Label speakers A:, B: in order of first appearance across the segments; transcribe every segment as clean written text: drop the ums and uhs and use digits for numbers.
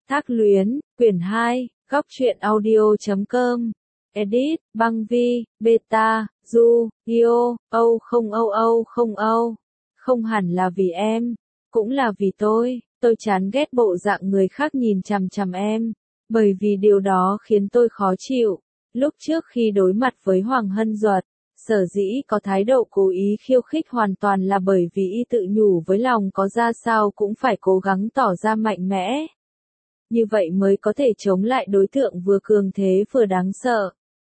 A: Thác Luyến, quyển 2, góc truyện audio.com. Edit, Băng Vi, Beta, Du, Io, Âu không Âu Âu không Âu. Không hẳn là vì em, cũng là vì tôi chán ghét bộ dạng người khác nhìn chằm chằm em, bởi vì điều đó khiến tôi khó chịu. Lúc trước khi đối mặt với Hoàng Hân Duật, sở dĩ có thái độ cố ý khiêu khích hoàn toàn là bởi vì y tự nhủ với lòng có ra sao cũng phải cố gắng tỏ ra mạnh mẽ. Như vậy mới có thể chống lại đối tượng vừa cường thế vừa đáng sợ.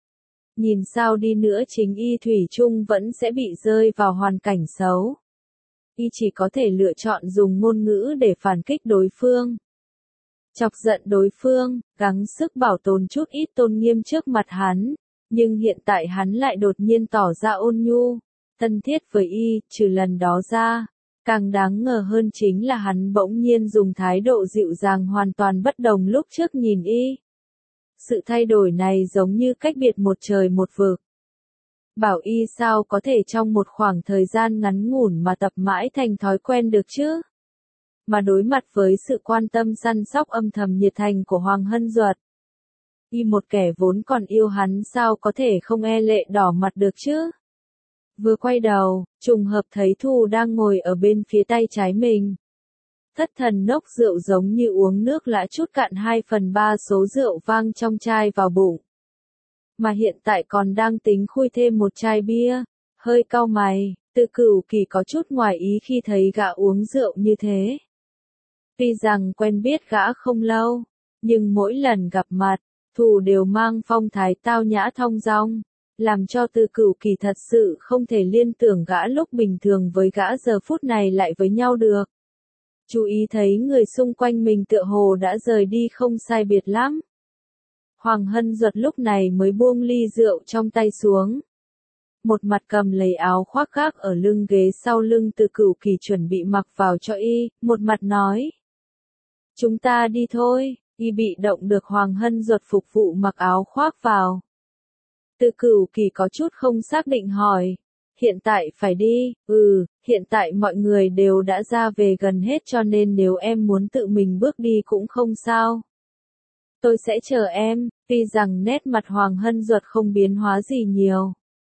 A: Nhìn sao đi nữa chính y thủy chung vẫn sẽ bị rơi vào hoàn cảnh xấu. Y chỉ có thể lựa chọn dùng ngôn ngữ để phản kích đối phương. Chọc giận đối phương, gắng sức bảo tồn chút ít tôn nghiêm trước mặt hắn. Nhưng hiện tại hắn lại đột nhiên tỏ ra ôn nhu, thân thiết với y, trừ lần đó ra. Càng đáng ngờ hơn chính là hắn bỗng nhiên dùng thái độ dịu dàng hoàn toàn bất đồng lúc trước nhìn y. Sự thay đổi này giống như cách biệt một trời một vực. Bảo y sao có thể trong một khoảng thời gian ngắn ngủn mà tập mãi thành thói quen được chứ? Mà đối mặt với sự quan tâm săn sóc âm thầm nhiệt thành của Hoàng Hân Duật, y một kẻ vốn còn yêu hắn sao có thể không e lệ đỏ mặt được chứ? Vừa quay đầu, trùng hợp thấy Thù đang ngồi ở bên phía tay trái mình. Thất thần nốc rượu giống như uống nước lã chút cạn 2/3 số rượu vang trong chai vào bụng. Mà hiện tại còn đang tính khui thêm một chai bia, hơi cau mày, Từ Cửu Kỳ có chút ngoài ý khi thấy gã uống rượu như thế. Tuy rằng quen biết gã không lâu, nhưng mỗi lần gặp mặt, Thù đều mang phong thái tao nhã thong dong, làm cho Từ Cửu Kỳ thật sự không thể liên tưởng gã lúc bình thường với gã giờ phút này lại với nhau được. Chú ý thấy người xung quanh mình tựa hồ đã rời đi không sai biệt lắm. Hoàng Hân Duật lúc này mới buông ly rượu trong tay xuống. Một mặt cầm lấy áo khoác gác ở lưng ghế sau lưng Từ Cửu Kỳ chuẩn bị mặc vào cho y, một mặt nói. Chúng ta đi thôi, y bị động được Hoàng Hân Duật phục vụ mặc áo khoác vào. Từ Cửu Kỳ có chút không xác định hỏi. Hiện tại phải đi, hiện tại mọi người đều đã ra về gần hết cho nên nếu em muốn tự mình bước đi cũng không sao. Tôi sẽ chờ em, tuy rằng nét mặt Hoàng Hân Duật không biến hóa gì nhiều.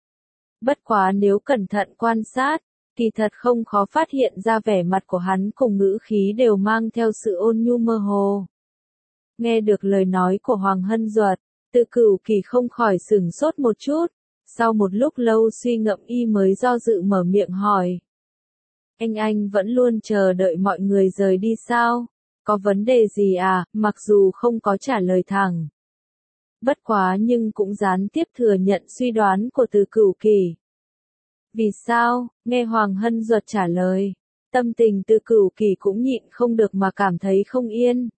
A: Bất quá nếu cẩn thận quan sát, thì thật không khó phát hiện ra vẻ mặt của hắn cùng ngữ khí đều mang theo sự ôn nhu mơ hồ. Nghe được lời nói của Hoàng Hân Duật, Từ Cửu Kỳ không khỏi sửng sốt một chút. Sau một lúc lâu suy ngẫm y mới do dự mở miệng hỏi. Anh vẫn luôn chờ đợi mọi người rời đi sao? Có vấn đề gì à? Mặc dù không có trả lời thẳng. Bất quá nhưng cũng gián tiếp thừa nhận suy đoán của Từ Cửu Kỳ. Vì sao? Nghe Hoàng Hân Duật trả lời. Tâm tình Từ Cửu Kỳ cũng nhịn không được mà cảm thấy không yên.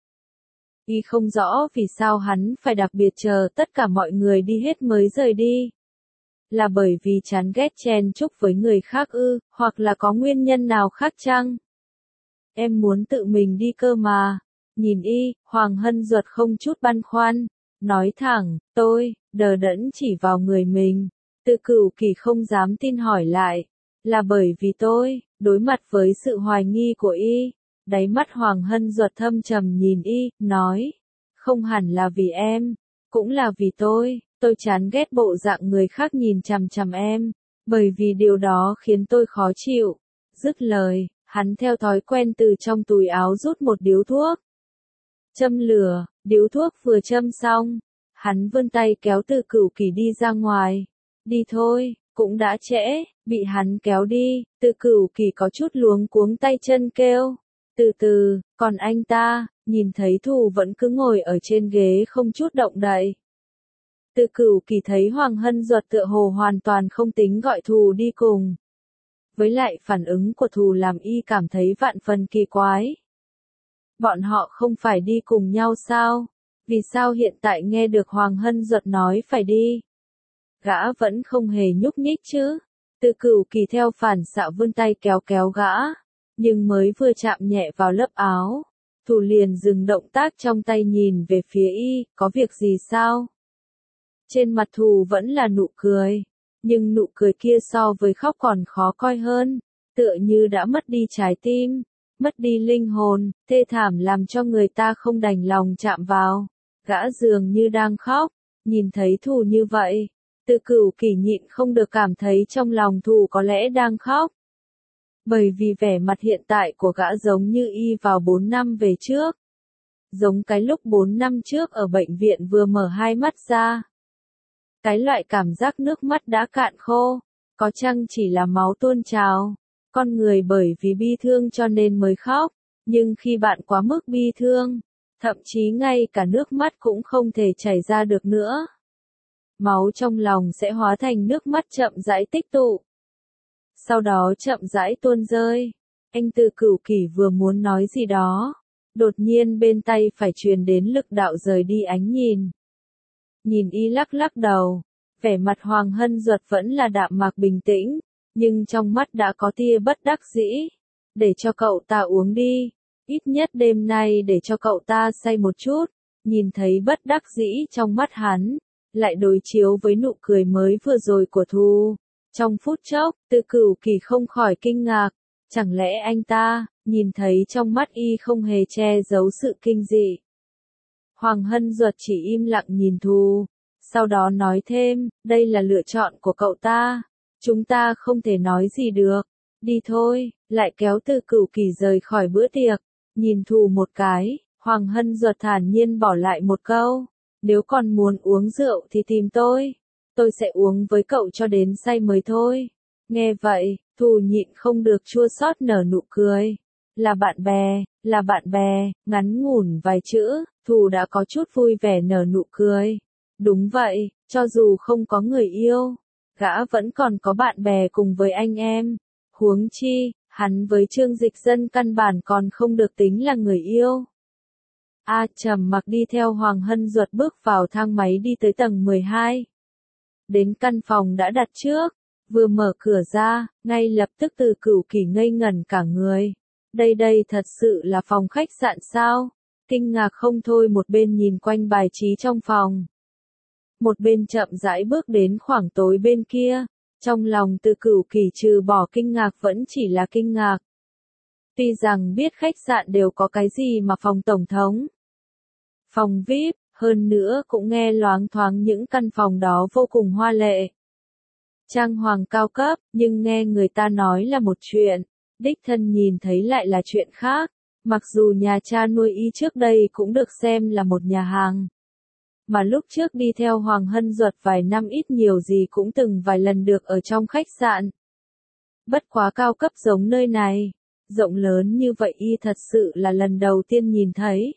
A: Y không rõ vì sao hắn phải đặc biệt chờ tất cả mọi người đi hết mới rời đi. Là bởi vì chán ghét chen chúc với người khác ư, hoặc là có nguyên nhân nào khác chăng? Em muốn tự mình đi cơ mà. Nhìn y, Hoàng Hân Duật không chút băn khoăn. Nói thẳng, tôi, đờ đẫn chỉ vào người mình. Từ Cửu Kỳ không dám tin hỏi lại. Là bởi vì tôi, đối mặt với sự hoài nghi của y. Đáy mắt Hoàng Hân Duật thâm trầm nhìn y, nói. Không hẳn là vì em, cũng là vì tôi chán ghét bộ dạng người khác nhìn chằm chằm em, bởi vì điều đó khiến tôi khó chịu. Dứt lời, hắn theo thói quen từ trong túi áo rút một điếu thuốc. Châm lửa, điếu thuốc vừa châm xong, hắn vươn tay kéo Từ Cửu Kỳ đi ra ngoài. Đi thôi, cũng đã trễ, bị hắn kéo đi, Từ Cửu Kỳ có chút luống cuống tay chân kêu. Từ từ, còn anh ta, nhìn thấy Thù vẫn cứ ngồi ở trên ghế không chút động đậy. Từ Cửu Kỳ thấy Hoàng Hân Duật tựa hồ hoàn toàn không tính gọi Thù đi cùng. Với lại phản ứng của Thù làm y cảm thấy vạn phần kỳ quái. Bọn họ không phải đi cùng nhau sao? Vì sao hiện tại nghe được Hoàng Hân Duật nói phải đi? Gã vẫn không hề nhúc nhích chứ? Từ Cửu Kỳ theo phản xạ vươn tay kéo kéo gã. Nhưng mới vừa chạm nhẹ vào lớp áo, Thù liền dừng động tác trong tay nhìn về phía y, có việc gì sao? Trên mặt Thù vẫn là nụ cười, nhưng nụ cười kia so với khóc còn khó coi hơn, tựa như đã mất đi trái tim. mất đi linh hồn, thê thảm làm cho người ta không đành lòng chạm vào. Gã dường như đang khóc, nhìn thấy Thù như vậy, Từ Cửu Kỳ nhịn không được cảm thấy trong lòng Thù có lẽ đang khóc. Bởi vì vẻ mặt hiện tại của gã giống như y vào 4 năm về trước. Giống cái lúc 4 năm trước ở bệnh viện vừa mở hai mắt ra. Cái loại cảm giác nước mắt đã cạn khô, có chăng chỉ là máu tuôn trào. Con người bởi vì bi thương cho nên mới khóc, nhưng khi bạn quá mức bi thương, thậm chí ngay cả nước mắt cũng không thể chảy ra được nữa. Máu trong lòng sẽ hóa thành nước mắt chậm rãi tích tụ. Sau đó chậm rãi tuôn rơi. Anh Từ Cửu Kỳ vừa muốn nói gì đó, đột nhiên bên tay phải truyền đến lực đạo rời đi ánh nhìn. Nhìn y lắc lắc đầu, vẻ mặt Hoàng Hân Duật vẫn là đạm mạc bình tĩnh, nhưng trong mắt đã có tia bất đắc dĩ. Để cho cậu ta uống đi, ít nhất đêm nay để cho cậu ta say một chút. Nhìn thấy bất đắc dĩ trong mắt hắn, lại đối chiếu với nụ cười mới vừa rồi của Thu. Trong phút chốc, Từ Cửu Kỳ không khỏi kinh ngạc, chẳng lẽ anh ta, nhìn thấy trong mắt y không hề che giấu sự kinh dị. Hoàng Hân Duật chỉ im lặng nhìn Thu, sau đó nói thêm, đây là lựa chọn của cậu ta, chúng ta không thể nói gì được, đi thôi, lại kéo Từ Cửu Kỳ rời khỏi bữa tiệc, nhìn Thu một cái, Hoàng Hân Duật thản nhiên bỏ lại một câu, nếu còn muốn uống rượu thì tìm tôi sẽ uống với cậu cho đến say mới thôi. Nghe vậy, Thu nhịn không được chua xót nở nụ cười. Là bạn bè, ngắn ngủn vài chữ, Thu đã có chút vui vẻ nở nụ cười. Đúng vậy, cho dù không có người yêu, gã vẫn còn có bạn bè cùng với anh em. Huống chi, hắn với Trương Dịch Dân căn bản còn không được tính là người yêu. Trầm Mặc đi theo Hoàng Hân Duật bước vào thang máy đi tới tầng 12. Đến căn phòng đã đặt trước, vừa mở cửa ra, ngay lập tức Từ Cửu Kỳ ngây ngẩn cả người. Đây thật sự là phòng khách sạn sao? Kinh ngạc không thôi, một bên nhìn quanh bài trí trong phòng, một bên chậm rãi bước đến khoảng tối bên kia. Trong lòng Từ Cửu Kỳ trừ bỏ kinh ngạc vẫn chỉ là kinh ngạc. Tuy rằng biết khách sạn đều có cái gì mà phòng tổng thống, phòng VIP, hơn nữa cũng nghe loáng thoáng những căn phòng đó vô cùng hoa lệ, trang hoàng cao cấp, nhưng nghe người ta nói là một chuyện, đích thân nhìn thấy lại là chuyện khác. Mặc dù nhà cha nuôi y trước đây cũng được xem là một nhà hàng, mà lúc trước đi theo Hoàng Hân Duật vài năm ít nhiều gì cũng từng vài lần được ở trong khách sạn. Bất quá cao cấp giống nơi này, rộng lớn như vậy y thật sự là lần đầu tiên nhìn thấy.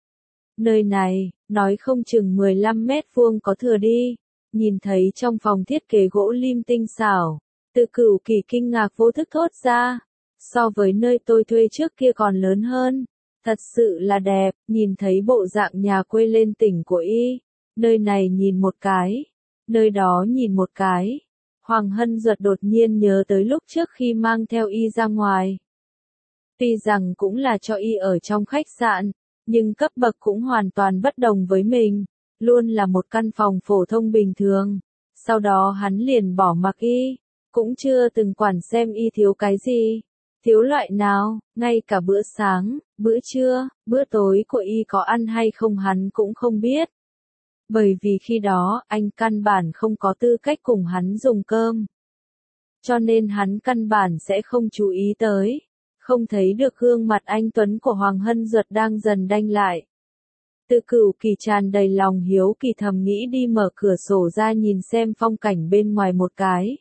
A: Nơi này, nói không chừng 15 mét vuông có thừa đi. Nhìn thấy trong phòng thiết kế gỗ lim tinh xảo, Từ Cửu Kỳ kinh ngạc vô thức thốt ra. So với nơi tôi thuê trước kia còn lớn hơn. Thật sự là đẹp, nhìn thấy bộ dạng nhà quê lên tỉnh của y. Nơi này nhìn một cái, nơi đó nhìn một cái. Hoàng Hân Duật đột nhiên nhớ tới lúc trước khi mang theo y ra ngoài. Tuy rằng cũng là cho y ở trong khách sạn, nhưng cấp bậc cũng hoàn toàn bất đồng với mình, luôn là một căn phòng phổ thông bình thường. Sau đó hắn liền bỏ mặc y, cũng chưa từng quản xem y thiếu cái gì, thiếu loại nào, ngay cả bữa sáng, bữa trưa, bữa tối của y có ăn hay không hắn cũng không biết. Bởi vì khi đó, anh căn bản không có tư cách cùng hắn dùng cơm. Cho nên hắn căn bản sẽ không chú ý tới. Không thấy được gương mặt anh tuấn của Hoàng Hân Duật đang dần đanh lại. Từ Cửu Kỳ tràn đầy lòng hiếu kỳ thầm nghĩ đi mở cửa sổ ra nhìn xem phong cảnh bên ngoài một cái.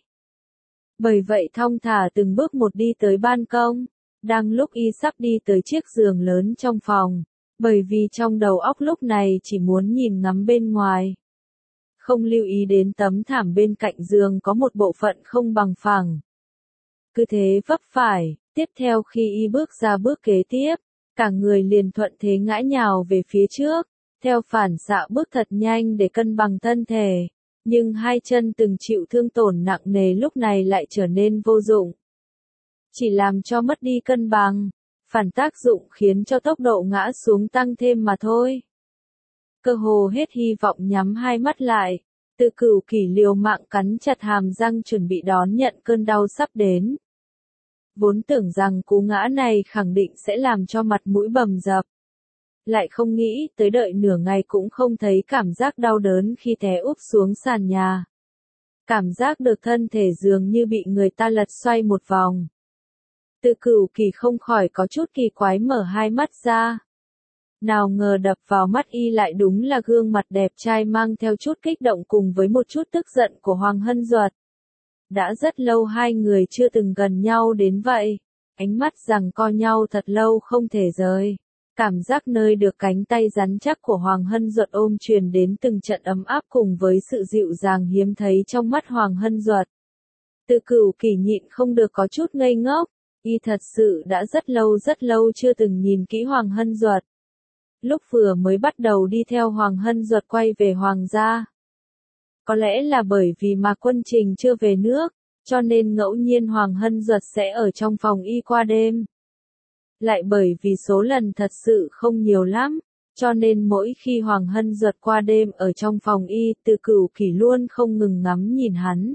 A: Bởi vậy thong thả từng bước một đi tới ban công. Đang lúc y sắp đi tới chiếc giường lớn trong phòng. Bởi vì trong đầu óc lúc này chỉ muốn nhìn ngắm bên ngoài. Không lưu ý đến tấm thảm bên cạnh giường có một bộ phận không bằng phẳng. Cứ thế vấp phải, tiếp theo khi y bước ra bước kế tiếp, cả người liền thuận thế ngã nhào về phía trước, theo phản xạ bước thật nhanh để cân bằng thân thể. Nhưng hai chân từng chịu thương tổn nặng nề lúc này lại trở nên vô dụng. Chỉ làm cho mất đi cân bằng, phản tác dụng khiến cho tốc độ ngã xuống tăng thêm mà thôi. Cơ hồ hết hy vọng nhắm hai mắt lại, Từ Cửu Kỳ liều mạng cắn chặt hàm răng chuẩn bị đón nhận cơn đau sắp đến. Vốn tưởng rằng cú ngã này khẳng định sẽ làm cho mặt mũi bầm dập. Lại không nghĩ tới đợi nửa ngày cũng không thấy cảm giác đau đớn khi té úp xuống sàn nhà. Cảm giác được thân thể dường như bị người ta lật xoay một vòng. Từ Cửu Kỳ không khỏi có chút kỳ quái mở hai mắt ra. Nào ngờ đập vào mắt y lại đúng là gương mặt đẹp trai mang theo chút kích động cùng với một chút tức giận của Hoàng Hân Duật. Đã rất lâu hai người chưa từng gần nhau đến vậy. Ánh mắt giằng co nhau thật lâu không thể rời. Cảm giác nơi được cánh tay rắn chắc của Hoàng Hân Duật ôm truyền đến từng trận ấm áp cùng với sự dịu dàng hiếm thấy trong mắt Hoàng Hân Duật. Từ Cửu Kỳ nhịn không được có chút ngây ngốc. Y thật sự đã rất lâu chưa từng nhìn kỹ Hoàng Hân Duật. Lúc vừa mới bắt đầu đi theo Hoàng Hân Duật quay về Hoàng gia. Có lẽ là bởi vì Mạc Quân Trình chưa về nước, cho nên ngẫu nhiên Hoàng Hân Duật sẽ ở trong phòng y qua đêm. Lại bởi vì số lần thật sự không nhiều lắm, cho nên mỗi khi Hoàng Hân Duật qua đêm ở trong phòng y, Từ Cửu Kỳ luôn không ngừng ngắm nhìn hắn.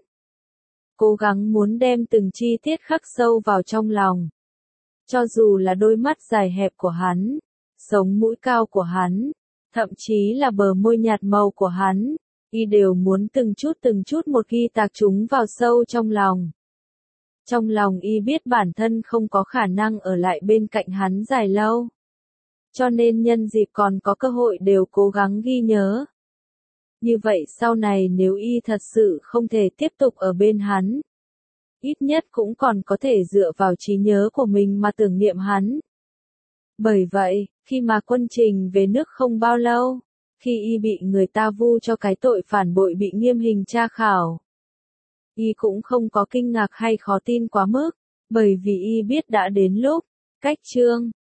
A: Cố gắng muốn đem từng chi tiết khắc sâu vào trong lòng. Cho dù là đôi mắt dài hẹp của hắn, sống mũi cao của hắn, thậm chí là bờ môi nhạt màu của hắn, y đều muốn từng chút một ghi tạc chúng vào sâu trong lòng. Trong lòng y biết bản thân không có khả năng ở lại bên cạnh hắn dài lâu. Cho nên nhân dịp còn có cơ hội đều cố gắng ghi nhớ. Như vậy sau này nếu y thật sự không thể tiếp tục ở bên hắn, ít nhất cũng còn có thể dựa vào trí nhớ của mình mà tưởng niệm hắn. Bởi vậy, khi mà Quân Trình về nước không bao lâu, khi y bị người ta vu cho cái tội phản bội bị nghiêm hình tra khảo, y cũng không có kinh ngạc hay khó tin quá mức, bởi vì y biết đã đến lúc, cách chương